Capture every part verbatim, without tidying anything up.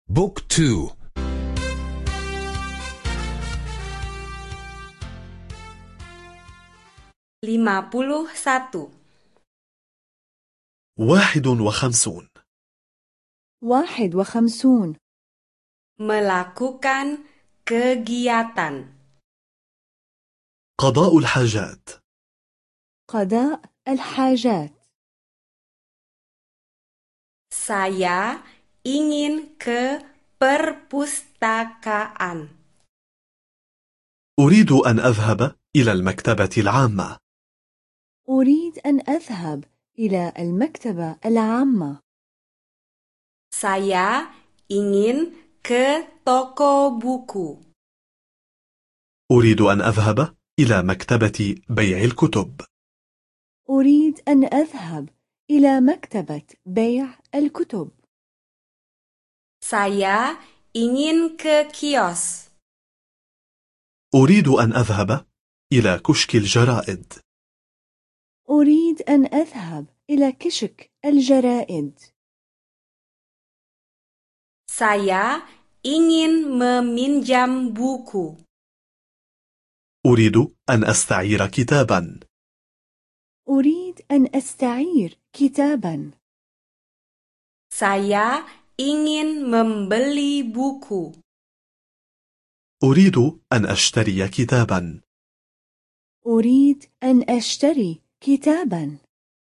بوك تو. lima puluh satu. واحد وخمسون. واحد وخمسون. Melakukan kegiatan. قضاء الحاجات. قضاء الحاجات. Saya ingin ke perpustakaan. أريد أن أذهب إلى المكتبة العامة. أريد أن أذهب إلى المكتبة العامة. Saya ingin ke toko buku. أريد أن أذهب إلى مكتبة بيع الكتب. أريد أن أذهب إلى مكتبة بيع الكتب. Saya ingin ke kios. أريد أن أذهب إلى كشك الجرائد. أريد أن أذهب إلى كشك الجرائد. Saya ingin meminjam buku. أريد أن أستعير كتابا. أريد أن أستعير كتابا. Saya ingin membeli buku. أريد أن أشتري كتابا. أريد أن أشتري كتابا.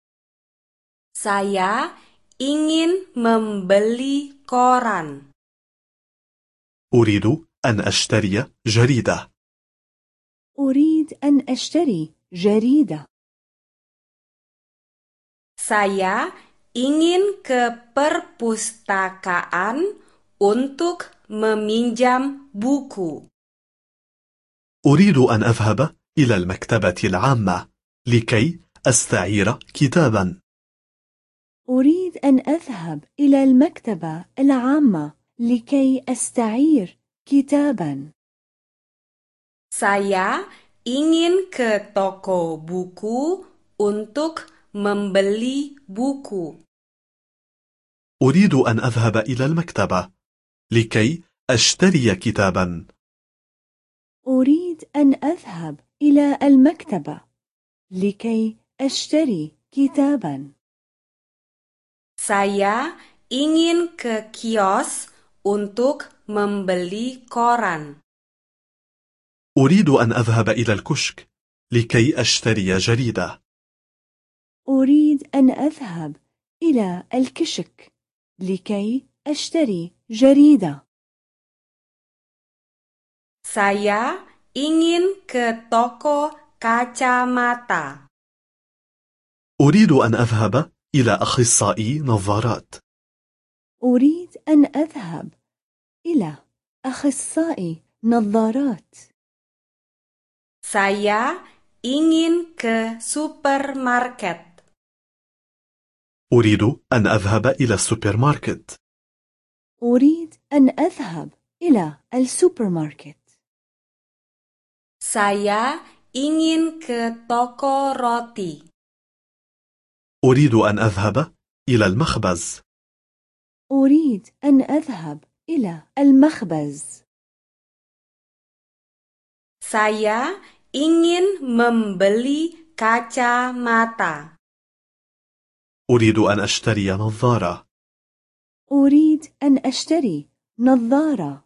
Saya ingin membeli koran. أريد أن أشتري جريدة. أريد أن أشتري جريدة. Saya ingin ke perpustakaan untuk meminjam buku. أريد أن أذهب إلى المكتبة العامة لكي أستعير كتابا. أريد أن أذهب إلى المكتبة العامة لكي أستعير كتابا. Saya ingin ke toko buku untuk membeli buku. أريد أن أذهب إلى المكتبة لكي أشتري كتابا. أريد أن أذهب إلى المكتبة لكي أشتري كتابا. Saya ingin ke kios untuk membeli koran. أريد أن أذهب إلى الكشك لكي أشتري جريدة. أريد أن أذهب إلى الكشك لكي أشتري جريدة. Saya ingin ke toko kacamata. أريد أن أذهب إلى أخصائي نظارات. أريد أن أذهب إلى أخصائي نظارات. Saya ingin ke supermarket. أريد أن أذهب إلى السوبر ماركت. أريد أن أذهب إلى السوبر ماركت. Saya ingin ke toko roti. أريد أن أذهب إلى المخبز. أريد أن أذهب إلى المخبز. Saya ingin membeli kacamata. أريد أن أشتري نظارة. أريد أن أشتري نظارة.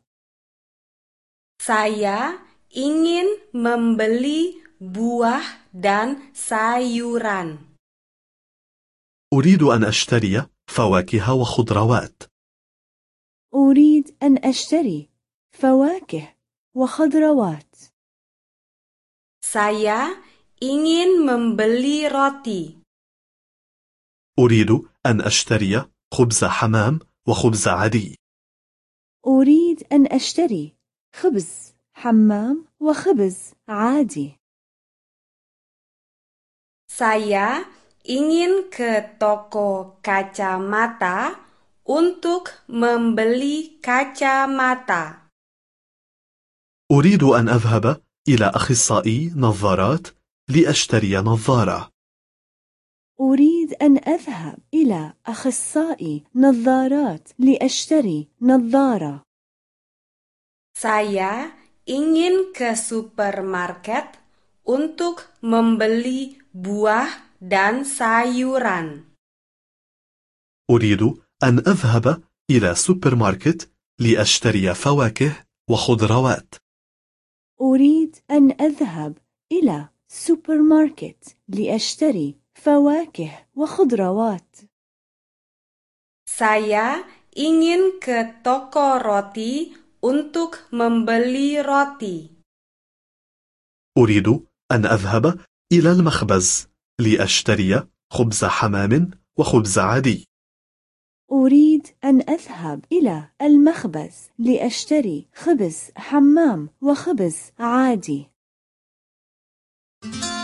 Saya ingin membeli buah dan sayuran. أريد أن أشتري فواكه وخضروات. أريد أن أشتري فواكه وخضروات. Saya ingin membeli roti. أريد أن أشتري خبز حمام وخبز عادي. أريد أن أشتري خبز حمام وخبز عادي. Saya ingin ke toko kacamata untuk membeli kacamata. أريد أن أذهب إلى أخصائي نظارات لأشتري نظارة. أريد أن أذهب إلى أخصائي نظارات لأشتري نظارة. Saya ingin ke supermarket untuk membeli buah dan sayuran. أريد أن أذهب إلى سوبر ماركت لأشتري فواكه وخضروات. أريد أن أذهب إلى سوبر ماركت لأشتري فواكه وخضروات. Saya ingin ke toko roti untuk membeli roti. أريد أن أذهب إلى المخبز لأشتري خبز حمام وخبز عادي. أريد أن أذهب إلى المخبز لأشتري خبز حمام وخبز عادي.